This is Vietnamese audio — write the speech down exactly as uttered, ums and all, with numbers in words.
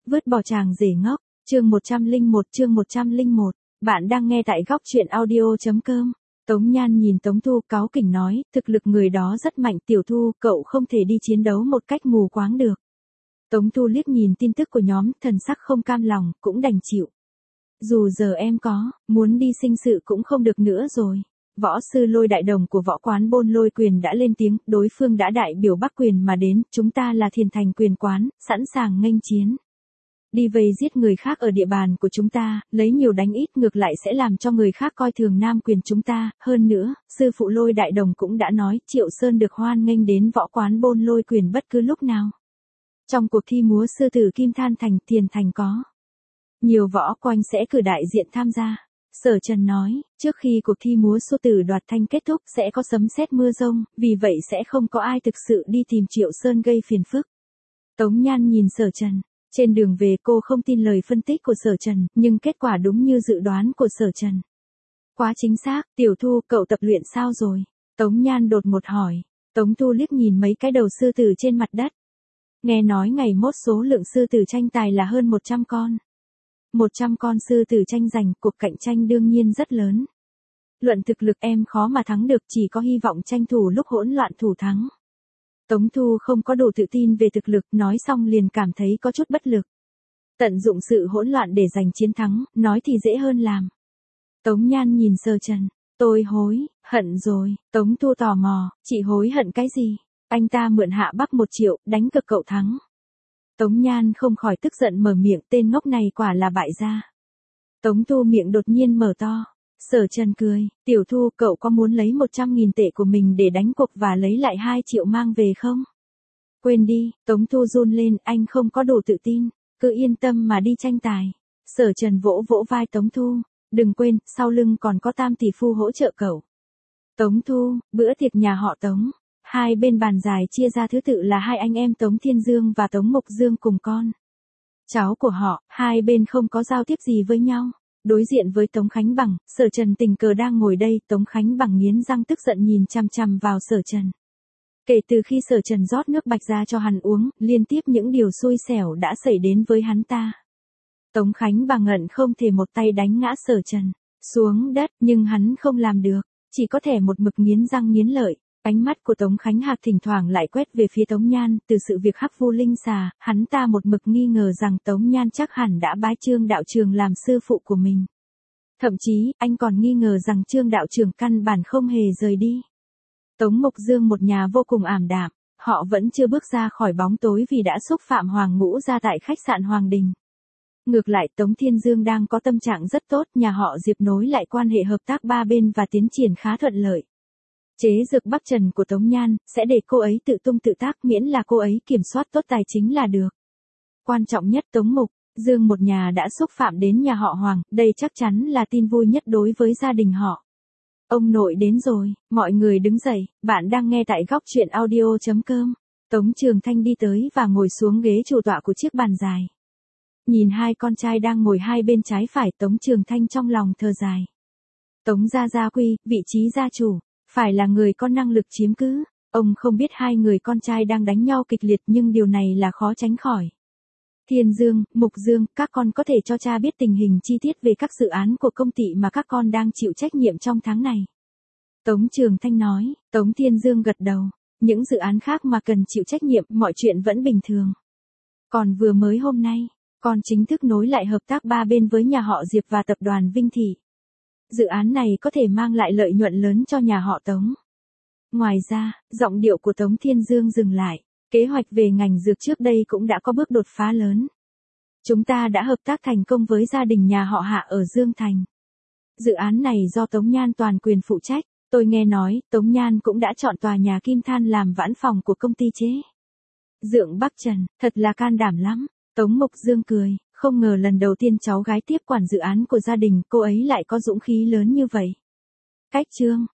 Vứt bỏ chàng rể ngốc, chương một trăm lẻ một chương một trăm lẻ một, bạn đang nghe tại góc truyện audio.com. Tống Nhan nhìn Tống Thu cáu kỉnh nói, thực lực người đó rất mạnh Tiểu Thu, cậu không thể đi chiến đấu một cách mù quáng được. Tống Thu liếc nhìn tin tức của nhóm, thần sắc không cam lòng, cũng đành chịu. Dù giờ em có, muốn đi sinh sự cũng không được nữa rồi. Võ sư Lôi Đại Đồng của võ quán Bôn Lôi Quyền đã lên tiếng, đối phương đã đại biểu Bắc Quyền mà đến, chúng ta là Thiền Thành Quyền quán, sẵn sàng nghênh chiến. Đi vây giết người khác ở địa bàn của chúng ta, lấy nhiều đánh ít ngược lại sẽ làm cho người khác coi thường Nam Quyền chúng ta, hơn nữa, sư phụ Lôi Đại Đồng cũng đã nói Triệu Sơn được hoan nghênh đến võ quán Bôn Lôi Quyền bất cứ lúc nào. Trong cuộc thi múa sư tử Kim Than Thành, Thiền Thành có nhiều võ quanh sẽ cử đại diện tham gia. Sở Trần nói, trước khi cuộc thi múa sư tử đoạt thanh kết thúc sẽ có sấm sét mưa rông, vì vậy sẽ không có ai thực sự đi tìm Triệu Sơn gây phiền phức. Tống Nhan nhìn Sở Trần. Trên đường về cô không tin lời phân tích của Sở Trần, nhưng kết quả đúng như dự đoán của Sở Trần. Quá chính xác, Tiểu Thu, cậu tập luyện sao rồi? Tống Nhan đột một hỏi. Tống Thu liếc nhìn mấy cái đầu sư tử trên mặt đất. Nghe nói ngày mốt số lượng sư tử tranh tài là hơn một trăm con. một trăm con sư tử tranh giành, cuộc cạnh tranh đương nhiên rất lớn. Luận thực lực em khó mà thắng được, chỉ có hy vọng tranh thủ lúc hỗn loạn thủ thắng. Tống Thu không có đủ tự tin về thực lực, nói xong liền cảm thấy có chút bất lực. Tận dụng sự hỗn loạn để giành chiến thắng, nói thì dễ hơn làm. Tống Nhan nhìn Sở Trần, tôi hối, hận rồi. Tống Thu tò mò, chị hối hận cái gì? Anh ta mượn Hạ Bắc một triệu, đánh cực cậu thắng. Tống Nhan không khỏi tức giận mở miệng, tên ngốc này quả là bại gia. Tống Thu miệng đột nhiên mở to. Sở Trần cười, Tiểu Thu, cậu có muốn lấy một trăm nghìn tệ của mình để đánh cuộc và lấy lại hai triệu mang về không? Quên đi, Tống Thu run lên, anh không có đủ tự tin, cứ yên tâm mà đi tranh tài. Sở Trần vỗ vỗ vai Tống Thu, đừng quên, sau lưng còn có Tam tỷ phu hỗ trợ cậu. Tống Thu, bữa tiệc nhà họ Tống, hai bên bàn dài chia ra thứ tự là hai anh em Tống Thiên Dương và Tống Mục Dương cùng con cháu của họ, hai bên không có giao tiếp gì với nhau. Đối diện với Tống Khánh Bằng, Sở Trần tình cờ đang ngồi đây, Tống Khánh Bằng nghiến răng tức giận nhìn chằm chằm vào Sở Trần. Kể từ khi Sở Trần rót nước bạch ra cho hắn uống, liên tiếp những điều xui xẻo đã xảy đến với hắn ta. Tống Khánh Bằng ngẩn không thể một tay đánh ngã Sở Trần xuống đất, nhưng hắn không làm được, chỉ có thể một mực nghiến răng nghiến lợi. Ánh mắt của Tống Khánh Hạc thỉnh thoảng lại quét về phía Tống Nhan, từ sự việc Hắc Vu Linh Xà, hắn ta một mực nghi ngờ rằng Tống Nhan chắc hẳn đã bái Trương đạo trường làm sư phụ của mình. Thậm chí, anh còn nghi ngờ rằng Trương đạo trường căn bản không hề rời đi. Tống Mục Dương một nhà vô cùng ảm đạm, họ vẫn chưa bước ra khỏi bóng tối vì đã xúc phạm Hoàng Ngũ gia tại khách sạn Hoàng Đình. Ngược lại Tống Thiên Dương đang có tâm trạng rất tốt, nhà họ Diệp nối lại quan hệ hợp tác ba bên và tiến triển khá thuận lợi. Chế dược Bắc Trần của Tống Nhan, sẽ để cô ấy tự tung tự tác miễn là cô ấy kiểm soát tốt tài chính là được. Quan trọng nhất Tống Mục Dương một nhà đã xúc phạm đến nhà họ Hoàng, đây chắc chắn là tin vui nhất đối với gia đình họ. Ông nội đến rồi, mọi người đứng dậy, bạn đang nghe tại góc truyện audio.com. Tống Trường Thanh đi tới và ngồi xuống ghế chủ tọa của chiếc bàn dài. Nhìn hai con trai đang ngồi hai bên trái phải, Tống Trường Thanh trong lòng thở dài. Tống Gia Gia Quy, vị trí gia chủ, phải là người có năng lực chiếm cứ. Ông không biết hai người con trai đang đánh nhau kịch liệt nhưng điều này là khó tránh khỏi. Thiên Dương, Mục Dương, các con có thể cho cha biết tình hình chi tiết về các dự án của công ty mà các con đang chịu trách nhiệm trong tháng này. Tống Trường Thanh nói, Tống Thiên Dương gật đầu. Những dự án khác mà cần chịu trách nhiệm, mọi chuyện vẫn bình thường. Còn vừa mới hôm nay, con chính thức nối lại hợp tác ba bên với nhà họ Diệp và tập đoàn Vinh Thị. Dự án này có thể mang lại lợi nhuận lớn cho nhà họ Tống. Ngoài ra, giọng điệu của Tống Thiên Dương dừng lại. Kế hoạch về ngành dược trước đây cũng đã có bước đột phá lớn. Chúng ta đã hợp tác thành công với gia đình nhà họ Hạ ở Dương Thành. Dự án này do Tống Nhan toàn quyền phụ trách. Tôi nghe nói, Tống Nhan cũng đã chọn tòa nhà Kim Than làm vãn phòng của công ty chế dược Bắc Trần, thật là can đảm lắm. Tống Mục Dương cười, không ngờ lần đầu tiên cháu gái tiếp quản dự án của gia đình, cô ấy lại có dũng khí lớn như vậy. Cách chương,